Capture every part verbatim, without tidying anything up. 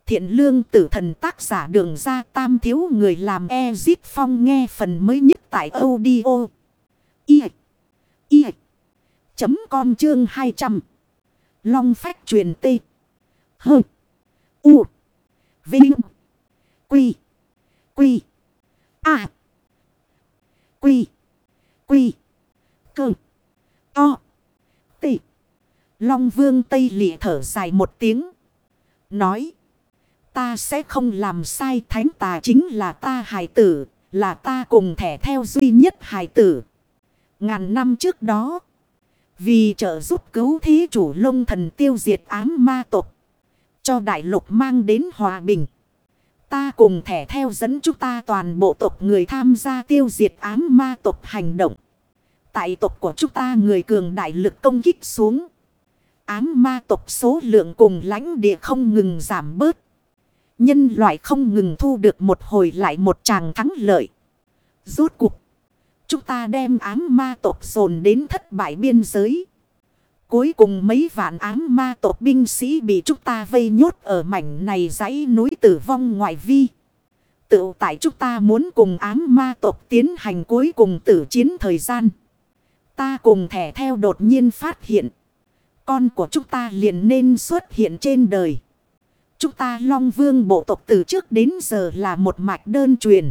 Thiện lương tử thần tác giả Đường Ra Tam thiếu người làm Ezip Phong nghe phần mới nhất tại audio. I. I. Chấm com chương hai trăm. Long phách truyền tê. Hơ. U. Vinh. Quy. Quy. A. Quy. Quy. Cơ. To. Tị. Long vương Tây Lị thở dài một tiếng. Nói. Ta sẽ không làm sai, thánh tà chính là ta hài tử. Là ta cùng thẻ theo duy nhất hài tử. Ngàn năm trước đó. Vì trợ giúp cứu thí chủ Long thần tiêu diệt ám ma tộc. Cho đại lục mang đến hòa bình. Ta cùng thẻ theo dẫn chúng ta toàn bộ tộc người tham gia tiêu diệt ám ma tộc hành động. Tại tộc của chúng ta người cường đại lực công kích xuống. Ám ma tộc số lượng cùng lãnh địa không ngừng giảm bớt. Nhân loại không ngừng thu được một hồi lại một tràng thắng lợi. Rốt cuộc. Chúng ta đem ám ma tộc dồn đến thất bại biên giới. Cuối cùng mấy vạn ám ma tộc binh sĩ bị chúng ta vây nhốt ở mảnh này dãy núi tử vong ngoại vi. Tự tại chúng ta muốn cùng ám ma tộc tiến hành cuối cùng tử chiến thời gian. Ta cùng thẻ theo đột nhiên phát hiện. Con của chúng ta liền nên xuất hiện trên đời. Chúng ta Long Vương bộ tộc từ trước đến giờ là một mạch đơn truyền.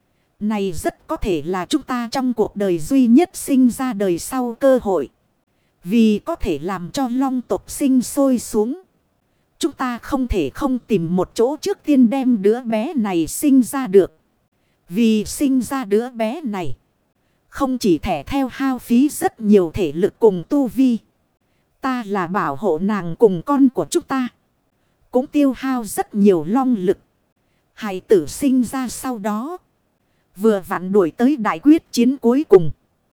Này rất có thể là chúng ta trong cuộc đời duy nhất sinh ra đời sau cơ hội. Vì có thể làm cho Long tộc sinh sôi xuống. Chúng ta không thể không tìm một chỗ trước tiên đem đứa bé này sinh ra được. Vì sinh ra đứa bé này. Không chỉ thẻ theo hao phí rất nhiều thể lực cùng tu vi. Ta là bảo hộ nàng cùng con của chúng ta. Cũng tiêu hao rất nhiều long lực. Hài tử sinh ra sau đó. Vừa vặn đuổi tới đại quyết chiến cuối cùng.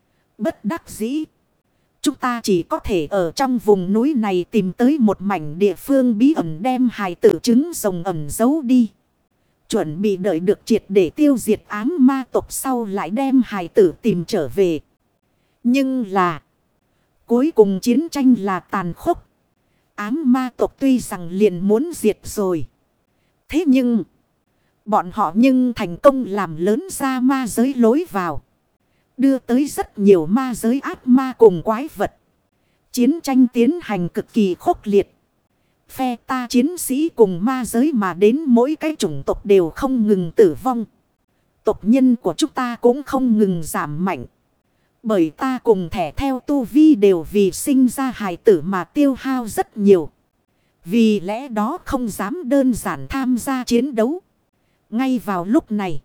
Bất đắc dĩ. Chúng ta chỉ có thể ở trong vùng núi này tìm tới một mảnh địa phương bí ẩn đem hài tử trứng rồng ẩn giấu đi. Chuẩn bị đợi được triệt để tiêu diệt ám ma tộc sau lại đem hài tử tìm trở về. Nhưng là. Cuối cùng chiến tranh là tàn khốc. Ám ma tộc tuy rằng liền muốn diệt rồi. Thế nhưng. Bọn họ nhưng thành công làm lớn ra ma giới lối vào. Đưa tới rất nhiều ma giới ác ma cùng quái vật. Chiến tranh tiến hành cực kỳ khốc liệt. Phe ta chiến sĩ cùng ma giới mà đến mỗi cái chủng tộc đều không ngừng tử vong. Tộc nhân của chúng ta cũng không ngừng giảm mạnh. Bởi ta cùng thẻ theo tu vi đều vì sinh ra hài tử mà tiêu hao rất nhiều. Vì lẽ đó không dám đơn giản tham gia chiến đấu. Ngay vào lúc này.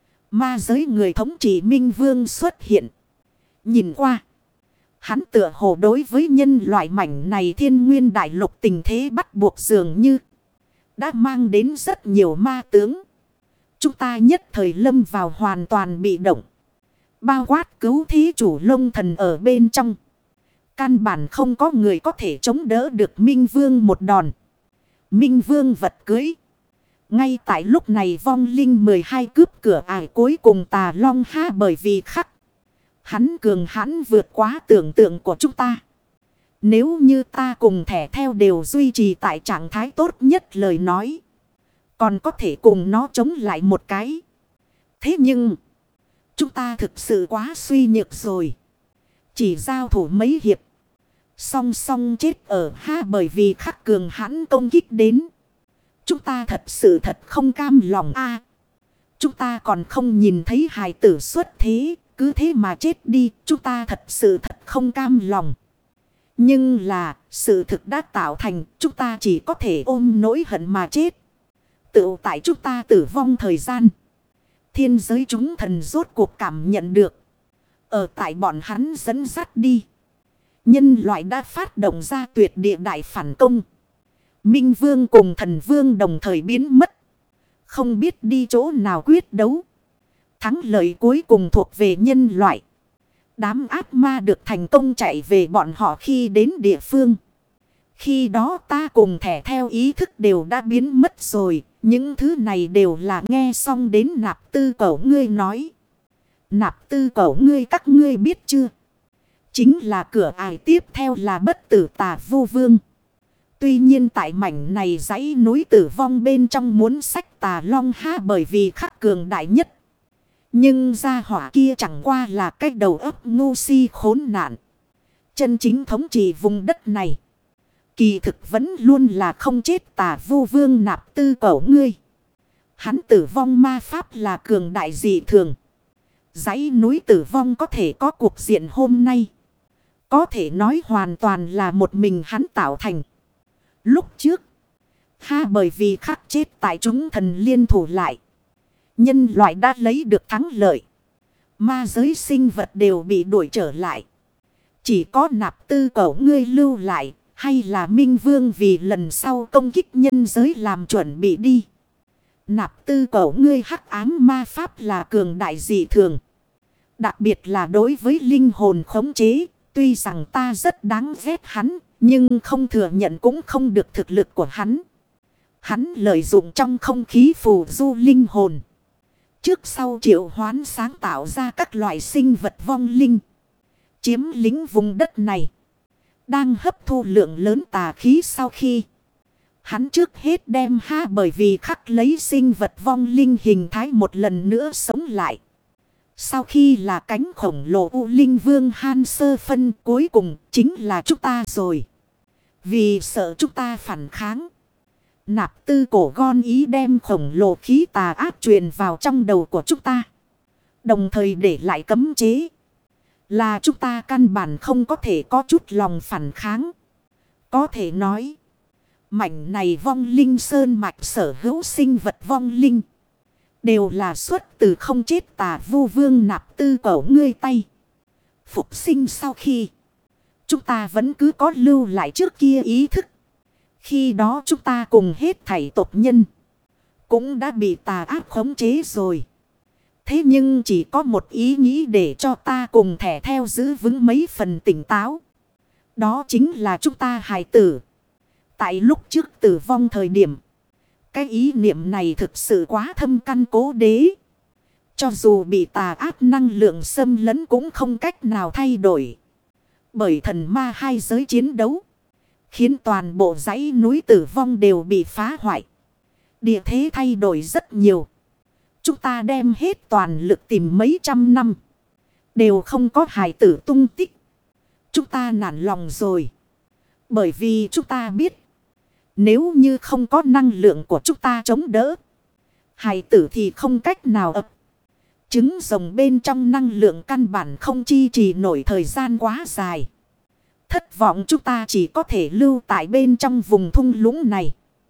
Ma giới người thống trị Minh Vương xuất hiện. Nhìn qua. Hắn tựa hồ đối với nhân loại mảnh này thiên nguyên đại lục tình thế bắt buộc dường như. Đã mang đến rất nhiều ma tướng. Chúng ta nhất thời lâm vào hoàn toàn bị động. Bao quát cứu thí chủ Long thần ở bên trong. Căn bản không có người có thể chống đỡ được Minh Vương một đòn. Minh Vương vật cưới. Ngay tại lúc này vong linh mười hai cướp cửa ải cuối cùng tà long ha bởi vì khắc. Hắn cường hãn vượt quá tưởng tượng của chúng ta. Nếu như ta cùng thẻ theo đều duy trì tại trạng thái tốt nhất lời nói. Còn có thể cùng nó chống lại một cái. Thế nhưng. Chúng ta thực sự quá suy nhược rồi. Chỉ giao thủ mấy hiệp. Song song chết ở ha bởi vì khắc cường hãn công kích đến. Chúng ta thật sự thật không cam lòng a. Chúng ta còn không nhìn thấy hài tử xuất thế. Cứ thế mà chết đi. Chúng ta thật sự thật không cam lòng. Nhưng là sự thực đã tạo thành. Chúng ta chỉ có thể ôm nỗi hận mà chết. Tự tại chúng ta tử vong thời gian. Thiên giới chúng thần rốt cuộc cảm nhận được. Ở tại bọn hắn dẫn dắt đi. Nhân loại đã phát động ra tuyệt địa đại phản công. Minh Vương cùng thần Vương đồng thời biến mất. Không biết đi chỗ nào quyết đấu. Thắng lợi cuối cùng thuộc về nhân loại. Đám ác ma được thành công chạy về bọn họ khi đến địa phương. Khi đó ta cùng thẻ theo ý thức đều đã biến mất rồi. Những thứ này đều là nghe xong đến nạp tư cẩu ngươi nói. Nạp tư cẩu ngươi các ngươi biết chưa? Chính là cửa ải tiếp theo là bất tử tà vô vương. Tuy nhiên tại mảnh này dãy núi tử vong bên trong muốn xách Tà Long ha bởi vì khắc cường đại nhất. Nhưng gia hỏa kia chẳng qua là cái đầu óc ngu si khốn nạn. Chân chính thống trị vùng đất này. Kỳ thực vẫn luôn là không chết Tà Vu Vương Nạp Tư Cẩu ngươi. Hắn tử vong ma pháp là cường đại dị thường. Dãy núi tử vong có thể có cuộc diện hôm nay. Có thể nói hoàn toàn là một mình hắn tạo thành. Lúc trước. Ha bởi vì khắc chết tại chúng thần liên thủ lại. Nhân loại đã lấy được thắng lợi. Ma giới sinh vật đều bị đuổi trở lại. Chỉ có Nạp Tư Cẩu ngươi lưu lại. Hay là Minh Vương vì lần sau công kích nhân giới làm chuẩn bị đi. Nạp Tư Cẩu ngươi hắc ám ma pháp là cường đại dị thường. Đặc biệt là đối với linh hồn khống chế. Tuy rằng ta rất đáng ghét hắn. Nhưng không thừa nhận cũng không được thực lực của hắn. Hắn lợi dụng trong không khí phù du linh hồn. Trước sau triệu hoán sáng tạo ra các loại sinh vật vong linh. Chiếm lĩnh vùng đất này. Đang hấp thu lượng lớn tà khí sau khi. Hắn trước hết đem ha bởi vì khắc lấy sinh vật vong linh hình thái một lần nữa sống lại. Sau khi là cánh khổng lồ U Linh Vương Han Sơ Phân cuối cùng chính là chúng ta rồi. Vì sợ chúng ta phản kháng. Nạp Tư cổ gon ý đem khổng lồ khí tà ác truyền vào trong đầu của chúng ta. Đồng thời để lại cấm chế. Là chúng ta căn bản không có thể có chút lòng phản kháng. Có thể nói. Mảnh này vong linh sơn mạch sở hữu sinh vật vong linh. Đều là xuất từ không chết Tà Vu Vương Nạp Tư Cẩu ngươi tay. Phục sinh sau khi. Chúng ta vẫn cứ có lưu lại trước kia ý thức. Khi đó chúng ta cùng hết thảy tộc nhân. Cũng đã bị tà ác khống chế rồi. Thế nhưng chỉ có một ý nghĩ để cho ta cùng thẻ theo giữ vững mấy phần tỉnh táo. Đó chính là chúng ta hài tử. Tại lúc trước tử vong thời điểm. Cái ý niệm này thực sự quá thâm căn cố đế. Cho dù bị tà ác năng lượng xâm lấn cũng không cách nào thay đổi. Bởi thần ma hai giới chiến đấu. Khiến toàn bộ dãy núi tử vong đều bị phá hoại. Địa thế thay đổi rất nhiều. Chúng ta đem hết toàn lực tìm mấy trăm năm. Đều không có hài tử tung tích. Chúng ta nản lòng rồi. Bởi vì chúng ta biết. Nếu như không có năng lượng của chúng ta chống đỡ. Hài tử thì không cách nào ập. Trứng rồng bên trong năng lượng căn bản không chi trì nổi thời gian quá dài. Thất vọng chúng ta chỉ có thể lưu tại bên trong vùng thung lũng này.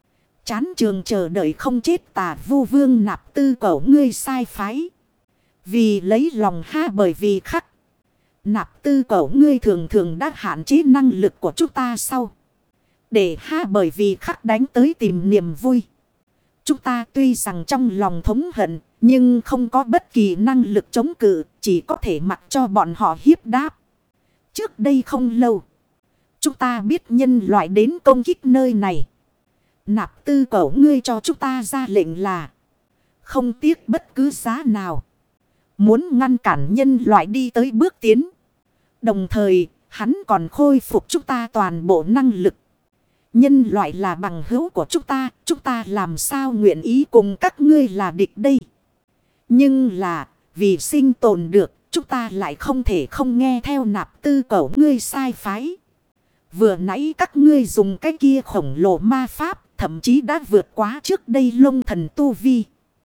Chán trường chờ đợi không chết Tà Vu Vương Nạp Tư Cẩu ngươi sai phái. Vì lấy lòng ha bởi vì khắc. Nạp Tư Cẩu ngươi thường thường đã hạn chế năng lực của chúng ta sau. Để ha bởi vì khắc đánh tới tìm niềm vui. Chúng ta tuy rằng trong lòng thống hận. Nhưng không có bất kỳ năng lực chống cự. Chỉ có thể mặc cho bọn họ hiếp đáp. Trước đây không lâu. Chúng ta biết nhân loại đến công kích nơi này. Nạp Tư Cẩu ngươi cho chúng ta ra lệnh là. Không tiếc bất cứ giá nào. Muốn ngăn cản nhân loại đi tới bước tiến. Đồng thời hắn còn khôi phục chúng ta toàn bộ năng lực. Nhân loại là bằng hữu của chúng ta. Chúng ta làm sao nguyện ý cùng các ngươi là địch đây. Nhưng là vì sinh tồn được. Chúng ta lại không thể không nghe theo Nạp Tư Cẩu ngươi sai phái. Vừa nãy các ngươi dùng cái kia khổng lồ ma pháp. Thậm chí đã vượt quá trước đây Long Thần tu vi.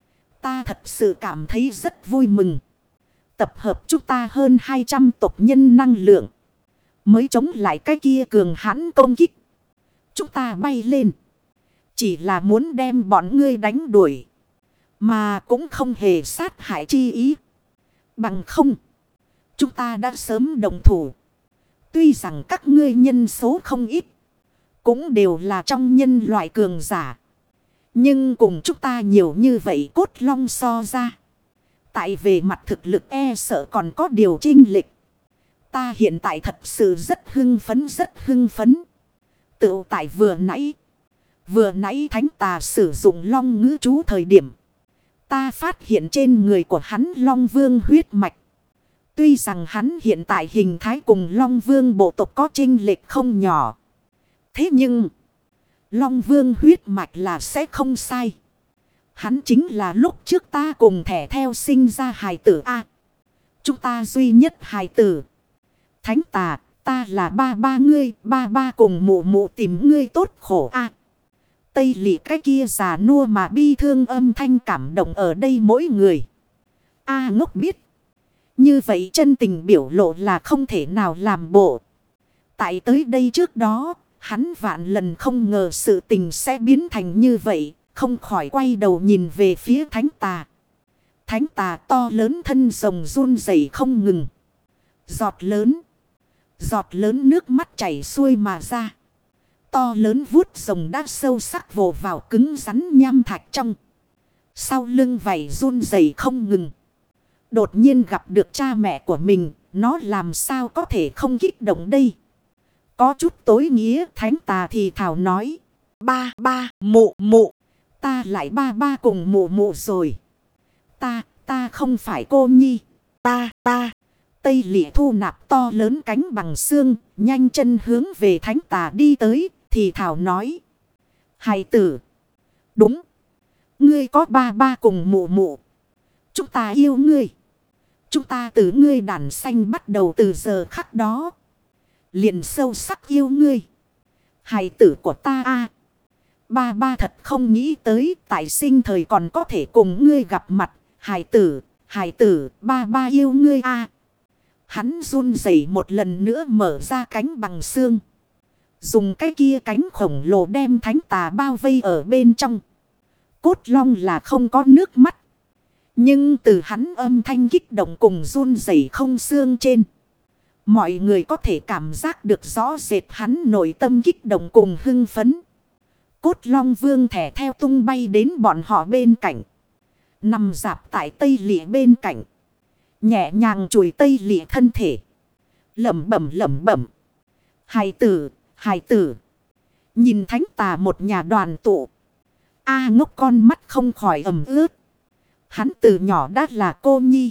Ta thật sự cảm thấy rất vui mừng. Tập hợp chúng ta hơn hai trăm tộc nhân năng lượng. Mới chống lại cái kia cường hãn công kích. Chúng ta bay lên. Chỉ là muốn đem bọn ngươi đánh đuổi. Mà cũng không hề sát hại chi ý. Bằng không. Chúng ta đã sớm đồng thủ. Tuy rằng các ngươi nhân số không ít. Cũng đều là trong nhân loại cường giả. Nhưng cùng chúng ta nhiều như vậy cốt long so ra. Tại về mặt thực lực e sợ còn có điều chênh lệch. Ta hiện tại thật sự rất hưng phấn rất hưng phấn. Tự tại vừa nãy. Vừa nãy thánh tà sử dụng long ngữ chú thời điểm. Ta phát hiện trên người của hắn long vương huyết mạch. Tuy rằng hắn hiện tại hình thái cùng long vương bộ tộc có chênh lệch không nhỏ. Thế nhưng, Long Vương huyết mạch là sẽ không sai. Hắn chính là lúc trước ta cùng thẻ theo sinh ra hài tử A. Chúng ta duy nhất hài tử. Thánh tà, ta là ba ba ngươi, ba ba cùng mụ mụ tìm ngươi tốt khổ A. Tây Lị cái kia già nua mà bi thương âm thanh cảm động ở đây mỗi người. A ngốc biết. Như vậy chân tình biểu lộ là không thể nào làm bộ. Tại tới đây trước đó, hắn vạn lần không ngờ sự tình sẽ biến thành như vậy. Không khỏi quay đầu nhìn về phía thánh tà. Thánh tà to lớn thân rồng run rẩy không ngừng. Giọt lớn. Giọt lớn nước mắt chảy xuôi mà ra. To lớn vuốt rồng đã sâu sắc vồ vào cứng rắn nham thạch trong. Sau lưng vảy run rẩy không ngừng. Đột nhiên gặp được cha mẹ của mình. Nó làm sao có thể không kích động đây. Có chút tối nghĩa thánh tà thì thảo nói. Ba ba mụ mụ. Ta lại ba ba cùng mụ mụ rồi. Ta, ta không phải cô nhi. Ta, ta. Tây Lị thu nạp to lớn cánh bằng xương. Nhanh chân hướng về thánh tà đi tới. Thì thảo nói. Hài tử. Đúng. Ngươi có ba ba cùng mụ mụ. Chúng ta yêu ngươi. Chúng ta từ ngươi đàn xanh bắt đầu từ giờ khắc đó. Liền sâu sắc yêu ngươi. Hài tử của ta a. Ba ba thật không nghĩ tới tại sinh thời còn có thể cùng ngươi gặp mặt. Hài tử, hài tử, ba ba yêu ngươi a. Hắn run rẩy một lần nữa mở ra cánh bằng xương. Dùng cái kia cánh khổng lồ đem thánh tà bao vây ở bên trong. Cốt long là không có nước mắt. Nhưng từ hắn âm thanh kích động cùng run rẩy không xương trên. Mọi người có thể cảm giác được rõ rệt hắn nội tâm kích động cùng hưng phấn. Cốt long vương thẻ theo tung bay đến bọn họ bên cạnh. Nằm dạp tại Tây Lị bên cạnh. Nhẹ nhàng chùi Tây Lị thân thể. Lẩm bẩm lẩm bẩm. Hài tử, hài tử. Nhìn thánh tà một nhà đoàn tụ. A ngốc con mắt không khỏi ẩm ướt. Hắn từ nhỏ đã là cô nhi.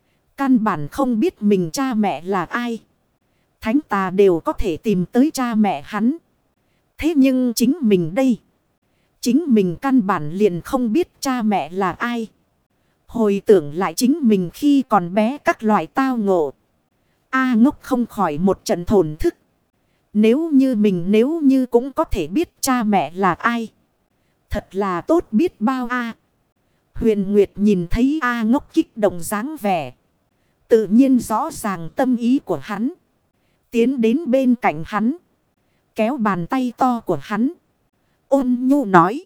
Căn bản không biết mình cha mẹ là ai. Thánh tà đều có thể tìm tới cha mẹ hắn. Thế nhưng chính mình đây. Chính mình căn bản liền không biết cha mẹ là ai. Hồi tưởng lại chính mình khi còn bé các loại tao ngộ. A ngốc không khỏi một trận thổn thức. Nếu như mình nếu như cũng có thể biết cha mẹ là ai. Thật là tốt biết bao a. Huyền Nguyệt nhìn thấy A ngốc kích động dáng vẻ. Tự nhiên rõ ràng tâm ý của hắn. Tiến đến bên cạnh hắn. Kéo bàn tay to của hắn. Ôn nhu nói.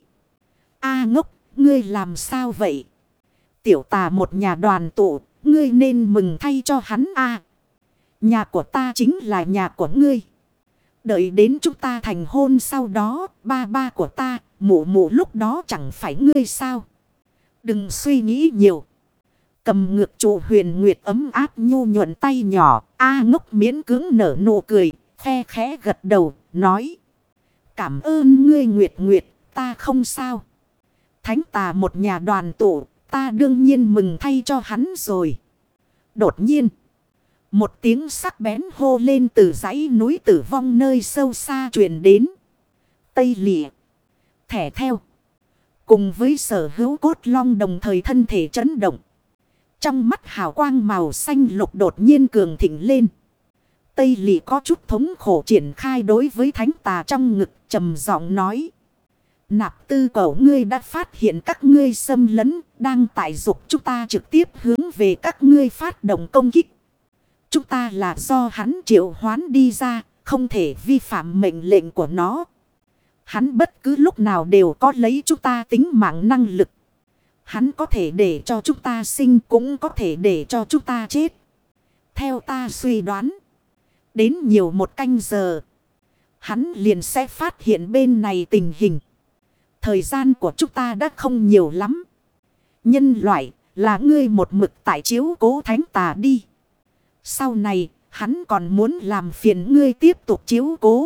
A ngốc, ngươi làm sao vậy? Tiểu tà một nhà đoàn tụ, ngươi nên mừng thay cho hắn a. Nhà của ta chính là nhà của ngươi. Đợi đến chúng ta thành hôn sau đó, ba ba của ta, mụ mụ lúc đó chẳng phải ngươi sao? Đừng suy nghĩ nhiều. Cầm ngược trụ Huyền Nguyệt ấm áp nhu nhuận tay nhỏ, A ngốc miễn cưỡng nở nụ cười, khe khẽ gật đầu, nói. Cảm ơn ngươi Nguyệt Nguyệt, ta không sao. Thánh tà một nhà đoàn tụ, ta đương nhiên mừng thay cho hắn rồi. Đột nhiên, một tiếng sắc bén hô lên từ dãy núi tử vong nơi sâu xa truyền đến. Tây Lị, thẻ theo. Cùng với sở hữu cốt long đồng thời thân thể chấn động. Trong mắt hào quang màu xanh lục đột nhiên cường thịnh lên. Tây Lị có chút thống khổ triển khai đối với thánh tà trong ngực trầm giọng nói. Nạp tư cẩu ngươi đã phát hiện các ngươi xâm lấn, đang tại dục chúng ta trực tiếp hướng về các ngươi phát động công kích. Chúng ta là do hắn triệu hoán đi ra, không thể vi phạm mệnh lệnh của nó. Hắn bất cứ lúc nào đều có lấy chúng ta tính mạng năng lực. Hắn có thể để cho chúng ta sinh, cũng có thể để cho chúng ta chết. Theo ta suy đoán, đến nhiều một canh giờ, hắn liền sẽ phát hiện bên này tình hình. Thời gian của chúng ta đã không nhiều lắm. Nhân loại là ngươi một mực tại chiếu cố thánh tà đi. Sau này hắn còn muốn làm phiền ngươi tiếp tục chiếu cố.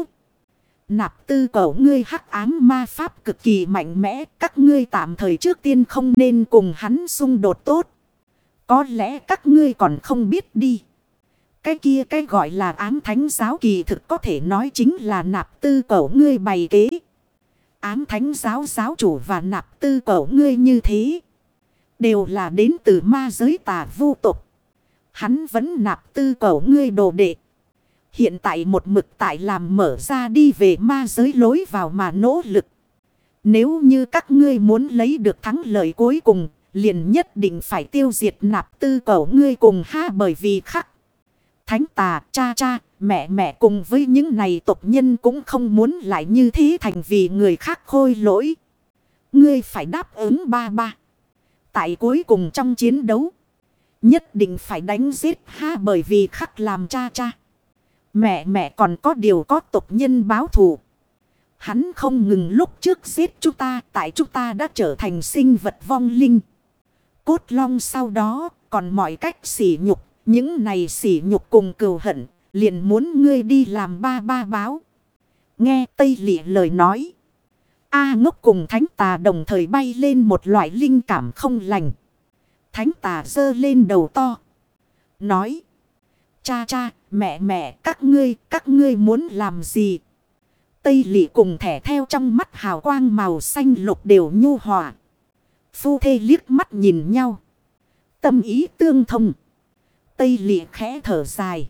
Nạp tư cẩu ngươi hắc ám ma pháp cực kỳ mạnh mẽ. Các ngươi tạm thời trước tiên không nên cùng hắn xung đột tốt. Có lẽ các ngươi còn không biết đi. Cái kia cái gọi là ám thánh giáo kỳ thực có thể nói chính là nạp tư cẩu ngươi bày kế. Ám thánh giáo giáo chủ và nạp tư cẩu ngươi như thế. Đều là đến từ ma giới tà vu tục. Hắn vẫn nạp tư cẩu ngươi đồ đệ. Hiện tại một mực tại làm mở ra đi về ma giới lối vào mà nỗ lực. Nếu như các ngươi muốn lấy được thắng lợi cuối cùng, liền nhất định phải tiêu diệt nạp tư cẩu ngươi cùng ha, bởi vì khắc. Thánh tà, cha cha, mẹ mẹ cùng với những này tộc nhân cũng không muốn lại như thế thành vì người khác khôi lỗi. Ngươi phải đáp ứng ba ba. Tại cuối cùng trong chiến đấu, nhất định phải đánh giết ha, bởi vì khắc làm cha cha. Mẹ mẹ còn có điều có tộc nhân báo thù. Hắn không ngừng lúc trước giết chúng ta, tại chúng ta đã trở thành sinh vật vong linh. Cốt long sau đó còn mọi cách sỉ nhục. Những này sỉ nhục cùng cừu hận, liền muốn ngươi đi làm ba ba báo. Nghe Tây Lị lời nói. A Ngốc cùng Thánh Tà đồng thời bay lên một loại linh cảm không lành. Thánh Tà giơ lên đầu to. Nói. Cha cha, mẹ mẹ, các ngươi, các ngươi muốn làm gì? Tây Lị cùng thẻ theo trong mắt hào quang màu xanh lục đều nhu hòa. Phu thê liếc mắt nhìn nhau. Tâm ý tương thông. Tây Lị khẽ thở dài.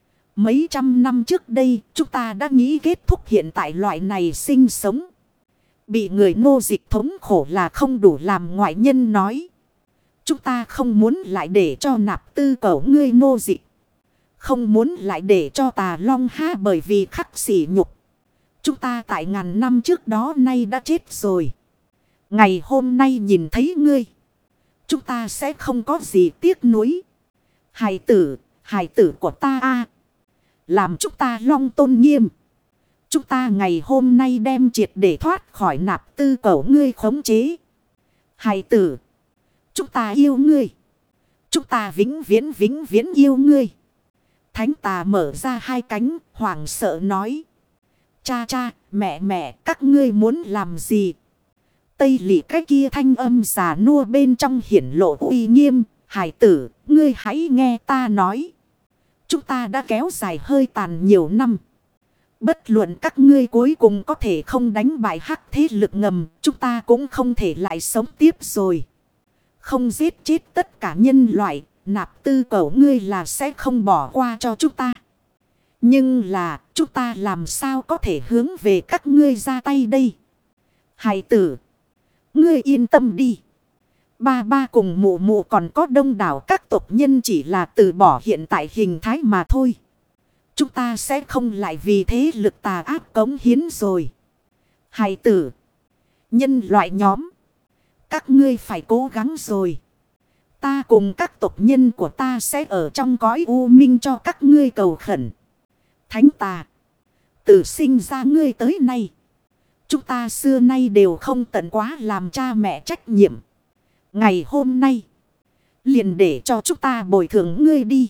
Mấy trăm năm trước đây, chúng ta đã nghĩ kết thúc hiện tại loại này sinh sống. Bị người nô dịch thống khổ là không đủ làm ngoại nhân nói. Chúng ta không muốn lại để cho nạp tư cẩu ngươi nô dịch. Không muốn lại để cho tà long ha, bởi vì khắc sỉ nhục. Chúng ta tại ngàn năm trước đó nay đã chết rồi. Ngày hôm nay nhìn thấy ngươi, chúng ta sẽ không có gì tiếc nuối. Hài tử, hài tử của ta a, làm chúng ta long tôn nghiêm. Chúng ta ngày hôm nay đem triệt để thoát khỏi nạp tư cẩu ngươi khống chế. Hài tử, chúng ta yêu ngươi. Chúng ta vĩnh viễn vĩnh viễn yêu ngươi. Thánh Tà mở ra hai cánh, hoảng sợ nói. Cha cha, mẹ mẹ, các ngươi muốn làm gì? Tây Lị cái kia thanh âm già nua bên trong hiển lộ uy nghiêm. Hải tử, ngươi hãy nghe ta nói. Chúng ta đã kéo dài hơi tàn nhiều năm. Bất luận các ngươi cuối cùng có thể không đánh bại hắc thế lực ngầm, chúng ta cũng không thể lại sống tiếp rồi. Không giết chết tất cả nhân loại, nạp tư cẩu ngươi là sẽ không bỏ qua cho chúng ta. Nhưng là, chúng ta làm sao có thể hướng về các ngươi ra tay đây? Hải tử, ngươi yên tâm đi. Ba ba cùng mụ mụ còn có đông đảo các tộc nhân chỉ là từ bỏ hiện tại hình thái mà thôi. Chúng ta sẽ không lại vì thế lực tà ác cống hiến rồi. Hài tử, nhân loại nhóm, các ngươi phải cố gắng rồi. Ta cùng các tộc nhân của ta sẽ ở trong cõi u minh cho các ngươi cầu khẩn. Thánh Tà, từ sinh ra ngươi tới nay, chúng ta xưa nay đều không tận quá làm cha mẹ trách nhiệm. Ngày hôm nay, liền để cho chúng ta bồi thường ngươi đi.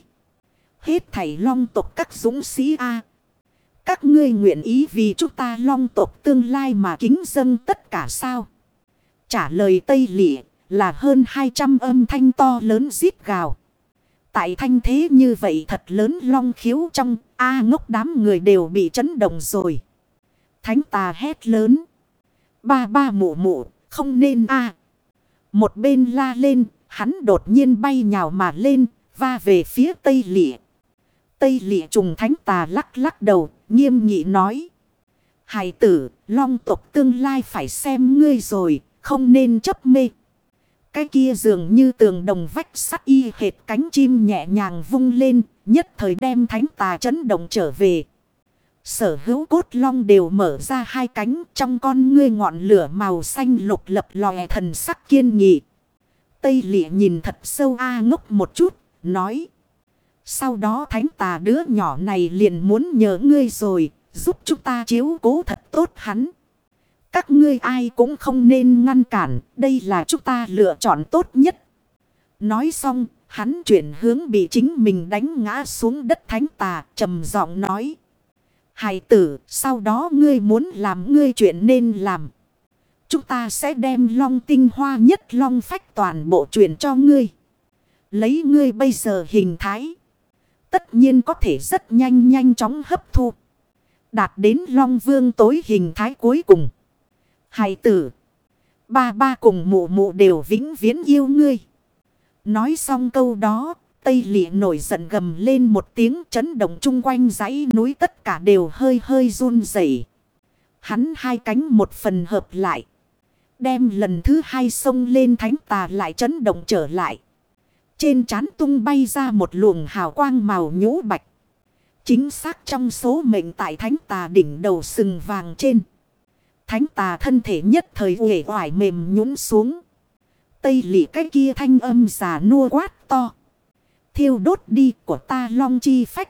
Hết thảy long tộc các dũng sĩ A. Các ngươi nguyện ý vì chúng ta long tộc tương lai mà kính dâng tất cả sao? Trả lời Tây Lị là hơn hai trăm âm thanh to lớn rít gào. Tại thanh thế như vậy thật lớn long khiếu trong A Ngốc đám người đều bị chấn động rồi. Thánh Tà hét lớn. Ba ba mụ mụ, không nên A. Một bên la lên, hắn đột nhiên bay nhào mà lên, va về phía Tây Lị. Tây Lị trùng Thánh Tà lắc lắc đầu, nghiêm nghị nói. Hài tử, long tộc tương lai phải xem ngươi rồi, không nên chấp mê. Cái kia dường như tường đồng vách sắt y hệt cánh chim nhẹ nhàng vung lên, nhất thời đem Thánh Tà chấn động trở về. Sở hữu cốt long đều mở ra hai cánh, trong con ngươi ngọn lửa màu xanh lục lập lòe thần sắc kiên nghị. Tây Lị nhìn thật sâu A Ngốc một chút, nói. Sau đó Thánh Tà đứa nhỏ này liền muốn nhờ ngươi rồi, giúp chúng ta chiếu cố thật tốt hắn. Các ngươi ai cũng không nên ngăn cản, đây là chúng ta lựa chọn tốt nhất. Nói xong, hắn chuyển hướng bị chính mình đánh ngã xuống đất Thánh Tà, trầm giọng nói. Hài tử, sau đó ngươi muốn làm ngươi chuyện nên làm. Chúng ta sẽ đem long tinh hoa nhất long phách toàn bộ truyền cho ngươi. Lấy ngươi bây giờ hình thái. Tất nhiên có thể rất nhanh nhanh chóng hấp thu. Đạt đến long vương tối hình thái cuối cùng. Hài tử. Ba ba cùng mụ mụ đều vĩnh viễn yêu ngươi. Nói xong câu đó. Tây Lị nổi giận gầm lên một tiếng, chấn động chung quanh dãy núi tất cả đều hơi hơi run rẩy. Hắn hai cánh một phần hợp lại. Đem lần thứ hai xông lên thánh tà lại chấn động trở lại. Trên trán tung bay ra một luồng hào quang màu nhũ bạch. Chính xác trong số mệnh tại thánh tà đỉnh đầu sừng vàng trên. Thánh tà thân thể nhất thời uể oải mềm nhũn xuống. Tây Lị cái kia thanh âm già nua quát to. Thiêu đốt đi của ta long chi phách.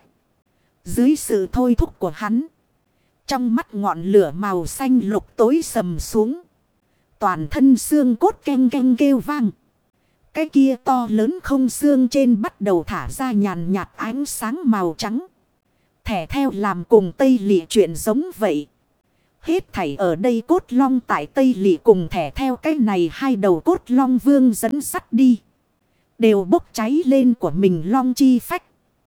Dưới sự thôi thúc của hắn. Trong mắt ngọn lửa màu xanh lục tối sầm xuống. Toàn thân xương cốt keng keng kêu vang. Cái kia to lớn không xương trên bắt đầu thả ra nhàn nhạt ánh sáng màu trắng. Thẻ theo làm cùng Tây Lị chuyện giống vậy. Hết thảy ở đây cốt long tại Tây Lị cùng thẻ theo cái này hai đầu cốt long vương dẫn sắt đi. Đều bốc cháy lên của mình long chi phách.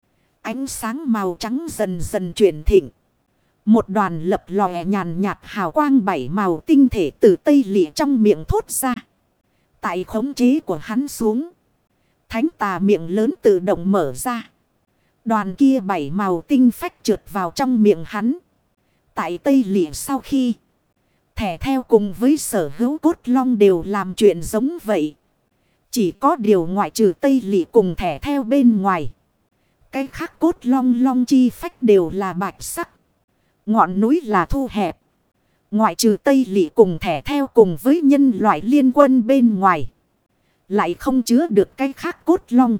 Ánh sáng màu trắng dần dần chuyển thịnh. Một đoàn lập lòe nhàn nhạt hào quang bảy màu tinh thể từ Tây Lị trong miệng thốt ra. Tại khống chế của hắn xuống. Thánh tà miệng lớn tự động mở ra. Đoàn kia bảy màu tinh phách trượt vào trong miệng hắn. Tại Tây Lị sau khi. Thẻ theo cùng với sở hữu cốt long đều làm chuyện giống vậy. Chỉ có điều ngoại trừ Tây Lị cùng thẻ theo bên ngoài. Cái khác cốt long long chi phách đều là bạch sắc. Ngọn núi là thu hẹp. Ngoại trừ Tây Lị cùng thẻ theo cùng với nhân loại liên quân bên ngoài. Lại không chứa được cái khác cốt long.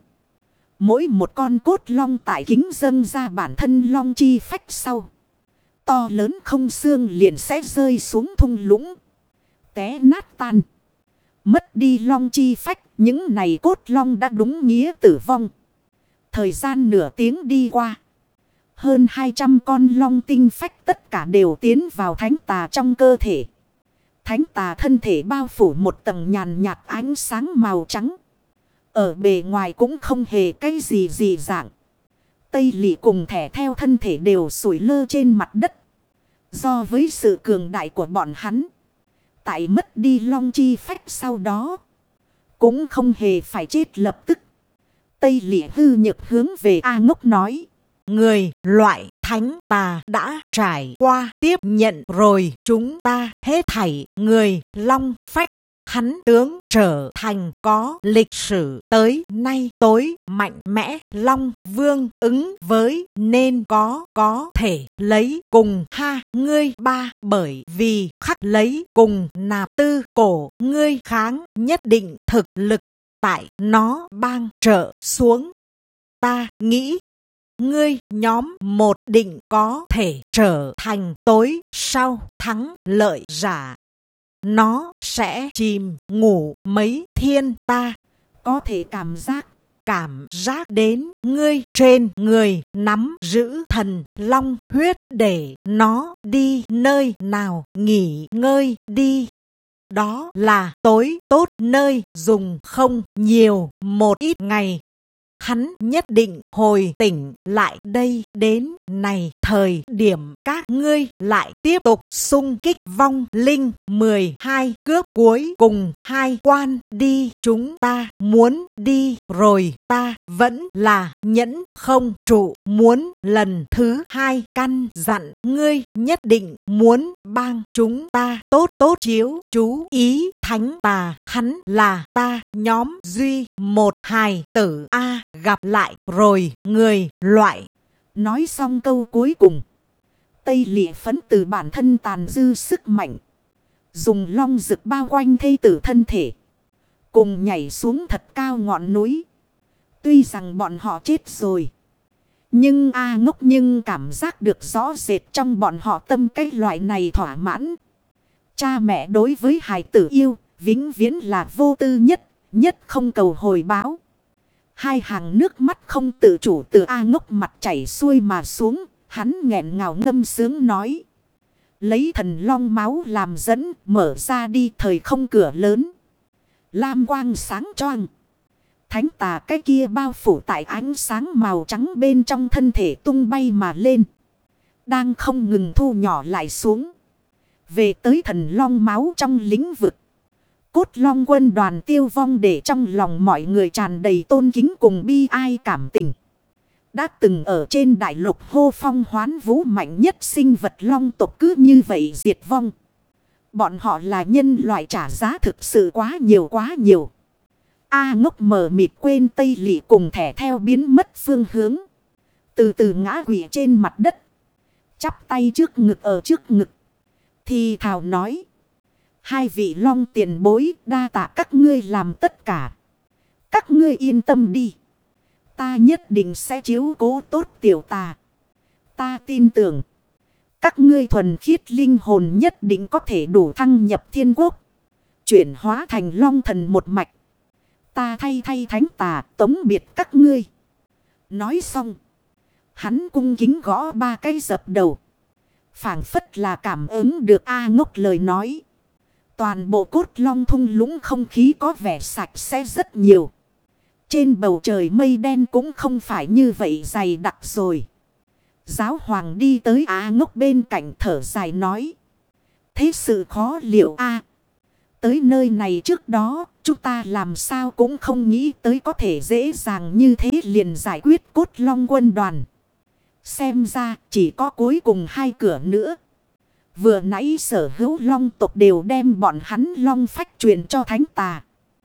Mỗi một con cốt long tại kính dâng ra bản thân long chi phách sau. To lớn không xương liền sẽ rơi xuống thung lũng. Té nát tan. Mất đi long chi phách. Những này cốt long đã đúng nghĩa tử vong. Thời gian nửa tiếng đi qua. Hơn hai trăm con long tinh phách tất cả đều tiến vào thánh tà trong cơ thể. Thánh tà thân thể bao phủ một tầng nhàn nhạt ánh sáng màu trắng. Ở bề ngoài cũng không hề cái gì gì dạng. Tây Lị cùng thẻ theo thân thể đều sủi lơ trên mặt đất. Do với sự cường đại của bọn hắn. Tại mất đi long chi phách sau đó. Cũng không hề phải chết lập tức. Tây Lị hư nhược hướng về A Ngốc nói. Người loại thánh tà đã trải qua tiếp nhận rồi chúng ta hết thảy người long phách. Hắn tướng trở thành có lịch sử tới nay tối mạnh mẽ long vương ứng với nên có có thể lấy cùng ha ngươi ba bởi vì khắc lấy cùng nạp tư cổ ngươi kháng nhất định thực lực tại nó bang trợ xuống. Ta nghĩ ngươi nhóm một định có thể trở thành tối sau thắng lợi giả. Nó sẽ chìm ngủ mấy thiên ta. Có thể cảm giác. Cảm giác đến ngươi trên người nắm giữ thần long huyết để nó đi nơi nào nghỉ ngơi đi. Đó là tối tốt nơi dùng không nhiều một ít ngày. Hắn nhất định hồi tỉnh lại đây đến này thời điểm các ngươi lại tiếp tục xung kích vong linh mười hai cướp cuối cùng hai quan đi. Chúng ta muốn đi rồi ta vẫn là nhẫn không trụ muốn lần thứ hai căn dặn ngươi nhất định muốn bang chúng ta tốt tốt chiếu chú ý thánh tà hắn là ta nhóm duy một hài tử a. Gặp lại rồi người loại. Nói xong câu cuối cùng. Tây Lị phấn từ bản thân tàn dư sức mạnh. Dùng long rực bao quanh thây tử thân thể. Cùng nhảy xuống thật cao ngọn núi. Tuy rằng bọn họ chết rồi. Nhưng A Ngốc nhưng cảm giác được rõ rệt trong bọn họ tâm cái loại này thỏa mãn. Cha mẹ đối với hài tử yêu. Vĩnh viễn là vô tư nhất. Nhất không cầu hồi báo. Hai hàng nước mắt không tự chủ từ A Ngốc mặt chảy xuôi mà xuống. Hắn nghẹn ngào ngâm sướng nói. Lấy thần long máu làm dẫn. Mở ra đi thời không cửa lớn. Lam quang sáng choang. Thánh tà cái kia bao phủ tại ánh sáng màu trắng bên trong thân thể tung bay mà lên. Đang không ngừng thu nhỏ lại xuống. Về tới thần long máu trong lĩnh vực. Cốt long quân đoàn tiêu vong để trong lòng mọi người tràn đầy tôn kính cùng bi ai cảm tình. Đã từng ở trên đại lục hô phong hoán vũ mạnh nhất sinh vật long tộc cứ như vậy diệt vong. Bọn họ là nhân loại trả giá thực sự quá nhiều quá nhiều. A ngốc mờ mịt quên Tây Lị cùng thẻ theo biến mất phương hướng. Từ từ ngã quỵ trên mặt đất. Chắp tay trước ngực ở trước ngực. Thì thào nói. Hai vị long tiền bối đa tạ các ngươi làm tất cả. Các ngươi yên tâm đi. Ta nhất định sẽ chiếu cố tốt tiểu tà. Ta tin tưởng. Các ngươi thuần khiết linh hồn nhất định có thể đủ thăng nhập thiên quốc. Chuyển hóa thành long thần một mạch. Ta thay thay thánh tà tống biệt các ngươi. Nói xong. Hắn cung kính gõ ba cái dập đầu. Phảng phất là cảm ứng được A ngốc lời nói. Toàn bộ cốt long thung lũng không khí có vẻ sạch sẽ rất nhiều. Trên bầu trời mây đen cũng không phải như vậy dày đặc rồi. Giáo hoàng đi tới A ngốc bên cạnh thở dài nói. Thế sự khó liệu A. Tới nơi này trước đó, chúng ta làm sao cũng không nghĩ tới có thể dễ dàng như thế liền giải quyết cốt long quân đoàn. Xem ra chỉ có cuối cùng hai cửa nữa. Vừa nãy sở hữu long tộc đều đem bọn hắn long phách truyền cho thánh tà.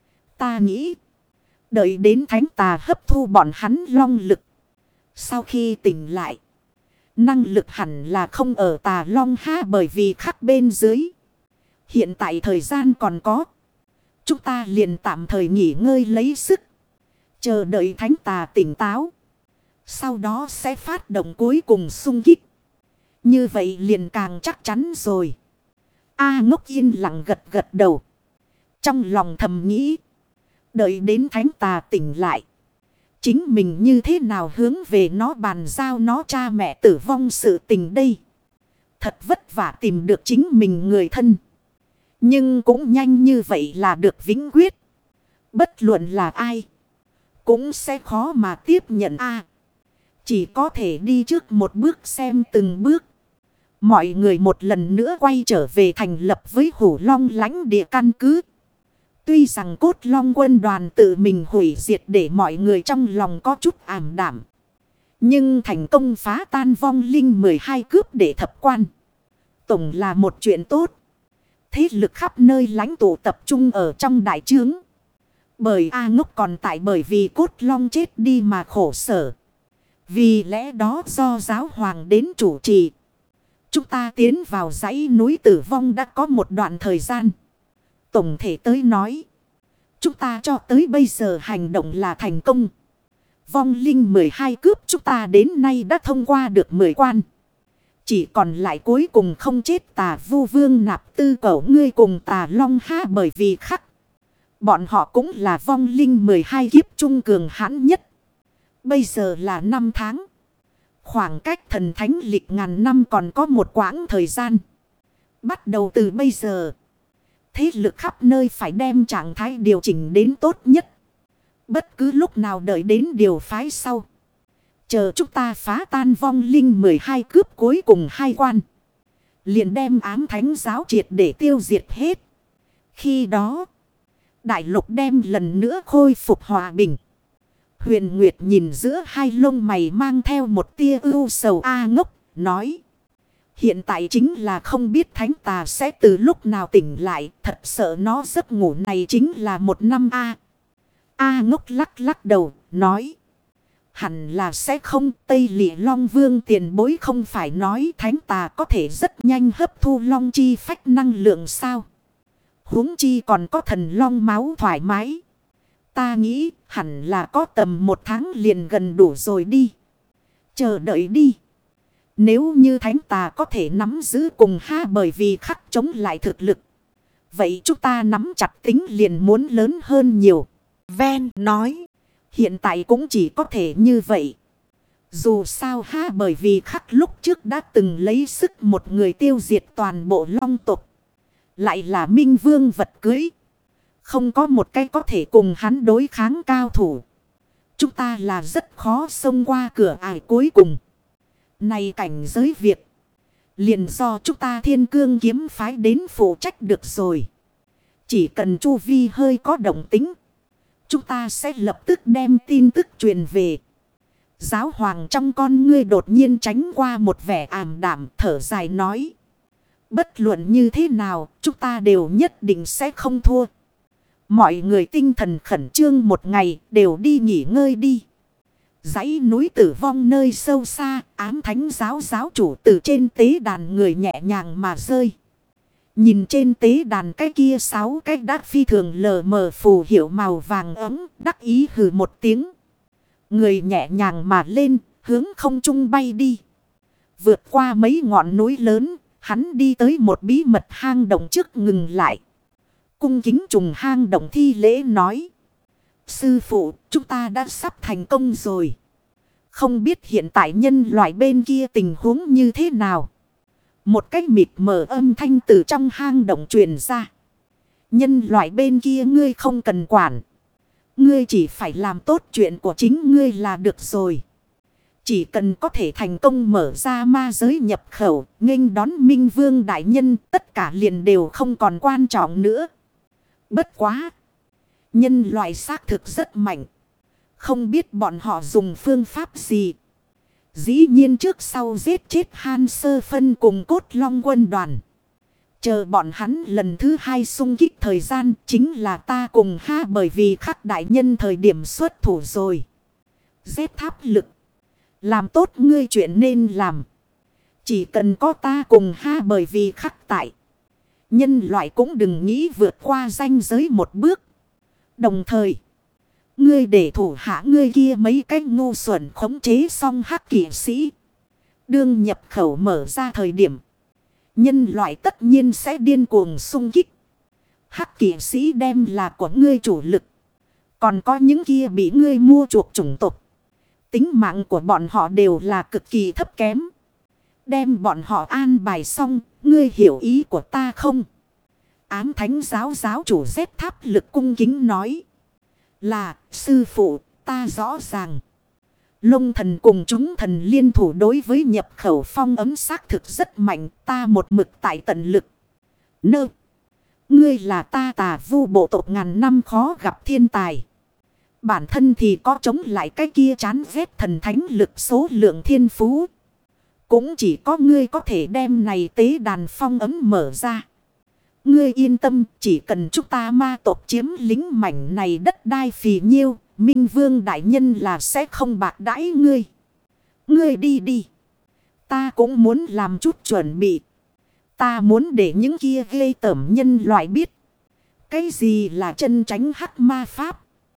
Ta nghĩ, đợi đến thánh tà hấp thu bọn hắn long lực. Sau khi tỉnh lại, năng lực hẳn là không ở tà long ha bởi vì khắc bên dưới. Hiện tại thời gian còn có. Chúng ta liền tạm thời nghỉ ngơi lấy sức. Chờ đợi thánh tà tỉnh táo. Sau đó sẽ phát động cuối cùng xung kích. Như vậy liền càng chắc chắn rồi. A ngốc yên lặng gật gật đầu. Trong lòng thầm nghĩ. Đợi đến thánh tà tỉnh lại. Chính mình như thế nào hướng về nó bàn giao nó cha mẹ tử vong sự tình đây. Thật vất vả tìm được chính mình người thân. Nhưng cũng nhanh như vậy là được vĩnh quyết. Bất luận là ai. Cũng sẽ khó mà tiếp nhận a. Chỉ có thể đi trước một bước xem từng bước. Mọi người một lần nữa quay trở về thành lập với Hổ Long lãnh địa căn cứ. Tuy rằng cốt long quân đoàn tự mình hủy diệt để mọi người trong lòng có chút ảm đảm. Nhưng thành công phá tan vong linh mười hai cướp để thập quan. Tổng là một chuyện tốt. Thế lực khắp nơi lãnh tụ tập trung ở trong đại trướng. Bởi A ngốc còn tại bởi vì cốt long chết đi mà khổ sở. Vì lẽ đó do giáo hoàng đến chủ trì. Chúng ta tiến vào dãy núi tử vong đã có một đoạn thời gian. Tổng thể tới nói. Chúng ta cho tới bây giờ hành động là thành công. Vong linh mười hai cướp chúng ta đến nay đã thông qua được mười quan. Chỉ còn lại cuối cùng không chết tà vu vương nạp tư cẩu ngươi cùng tà long ha bởi vì khắc. Bọn họ cũng là vong linh mười hai kiếp trung cường hãn nhất. Bây giờ là năm tháng. Khoảng cách thần thánh lịch ngàn năm còn có một quãng thời gian. Bắt đầu từ bây giờ. Thế lực khắp nơi phải đem trạng thái điều chỉnh đến tốt nhất. Bất cứ lúc nào đợi đến điều phái sau. Chờ chúng ta phá tan vong linh mười hai cướp cuối cùng hai quan. Liền đem ám thánh giáo triệt để tiêu diệt hết. Khi đó, đại lục đem lần nữa khôi phục hòa bình. Huyền Nguyệt nhìn giữa hai lông mày mang theo một tia ưu sầu A ngốc, nói. Hiện tại chính là không biết thánh tà sẽ từ lúc nào tỉnh lại, thật sợ nó giấc ngủ này chính là một năm A. A ngốc lắc lắc đầu, nói. Hẳn là sẽ không, Tây Lị Long Vương tiền bối không phải nói thánh tà có thể rất nhanh hấp thu long chi phách năng lượng sao. Huống chi còn có thần long máu thoải mái. Ta nghĩ hẳn là có tầm một tháng liền gần đủ rồi đi. Chờ đợi đi. Nếu như thánh tà có thể nắm giữ cùng ha bởi vì khắc chống lại thực lực. Vậy chúng ta nắm chặt tính liền muốn lớn hơn nhiều. Ven nói. Hiện tại cũng chỉ có thể như vậy. Dù sao ha bởi vì khắc lúc trước đã từng lấy sức một người tiêu diệt toàn bộ long tộc. Lại là minh vương vật cưới. Không có một cái có thể cùng hắn đối kháng cao thủ. Chúng ta là rất khó xông qua cửa ải cuối cùng. Này cảnh giới việc. Liền do chúng ta Thiên Cương kiếm phái đến phụ trách được rồi. Chỉ cần chu vi hơi có động tính, chúng ta sẽ lập tức đem tin tức truyền về. Giáo hoàng trong con ngươi đột nhiên tránh qua một vẻ ảm đạm, thở dài nói. Bất luận như thế nào, chúng ta đều nhất định sẽ không thua. Mọi người tinh thần khẩn trương một ngày, đều đi nghỉ ngơi đi. Dãy núi tử vong nơi sâu xa, ám thánh giáo giáo chủ từ trên tế đàn người nhẹ nhàng mà rơi. Nhìn trên tế đàn cái kia sáu cái đã phi thường lờ mờ phù hiệu màu vàng ấm, đắc ý hừ một tiếng. Người nhẹ nhàng mà lên, hướng không trung bay đi. Vượt qua mấy ngọn núi lớn, hắn đi tới một bí mật hang động trước ngừng lại. Cung kính trùng hang động thi lễ nói. Sư phụ, chúng ta đã sắp thành công rồi. Không biết hiện tại nhân loại bên kia tình huống như thế nào. Một cái mịt mờ âm thanh từ trong hang động truyền ra. Nhân loại bên kia ngươi không cần quản. Ngươi chỉ phải làm tốt chuyện của chính ngươi là được rồi. Chỉ cần có thể thành công mở ra ma giới nhập khẩu, nghênh đón Minh Vương đại nhân, tất cả liền đều không còn quan trọng nữa. Bất quá! Nhân loại xác thực rất mạnh. Không biết bọn họ dùng phương pháp gì. Dĩ nhiên trước sau giết chết Han Sơ Phân cùng Cốt Long quân đoàn. Chờ bọn hắn lần thứ hai xung kích thời gian chính là ta cùng ha bởi vì khắc đại nhân thời điểm xuất thủ rồi. Giết tháp lực. Làm tốt ngươi chuyện nên làm. Chỉ cần có ta cùng ha bởi vì khắc tại. Nhân loại cũng đừng nghĩ vượt qua ranh giới một bước. Đồng thời. Ngươi để thủ hạ ngươi kia mấy cái ngu xuẩn khống chế xong hắc kỵ sĩ. Đương nhập khẩu mở ra thời điểm. Nhân loại tất nhiên sẽ điên cuồng xung kích. Hắc kỵ sĩ đem là của ngươi chủ lực. Còn có những kia bị ngươi mua chuộc chủng tộc. Tính mạng của bọn họ đều là cực kỳ thấp kém. Đem bọn họ an bài xong. Ngươi hiểu ý của ta không? Ám thánh giáo giáo chủ Zét Tháp Lực cung kính nói. Là sư phụ ta rõ ràng. Long thần cùng chúng thần liên thủ đối với nhập khẩu phong ấm xác thực rất mạnh. Ta một mực tại tận lực. Nơ. Ngươi là ta Tà Vu bộ tộc ngàn năm khó gặp thiên tài. Bản thân thì có chống lại cái kia chán ghét thần thánh lực số lượng thiên phú. Cũng chỉ có ngươi có thể đem này tế đàn phong ấm mở ra. Ngươi yên tâm, chỉ cần chúng ta ma tộc chiếm lính mảnh này đất đai phì nhiêu, Minh Vương đại nhân là sẽ không bạc đãi ngươi. Ngươi đi đi. Ta cũng muốn làm chút chuẩn bị. Ta muốn để những kia ghê tởm nhân loại biết. Cái gì là chân tránh hắc ma pháp.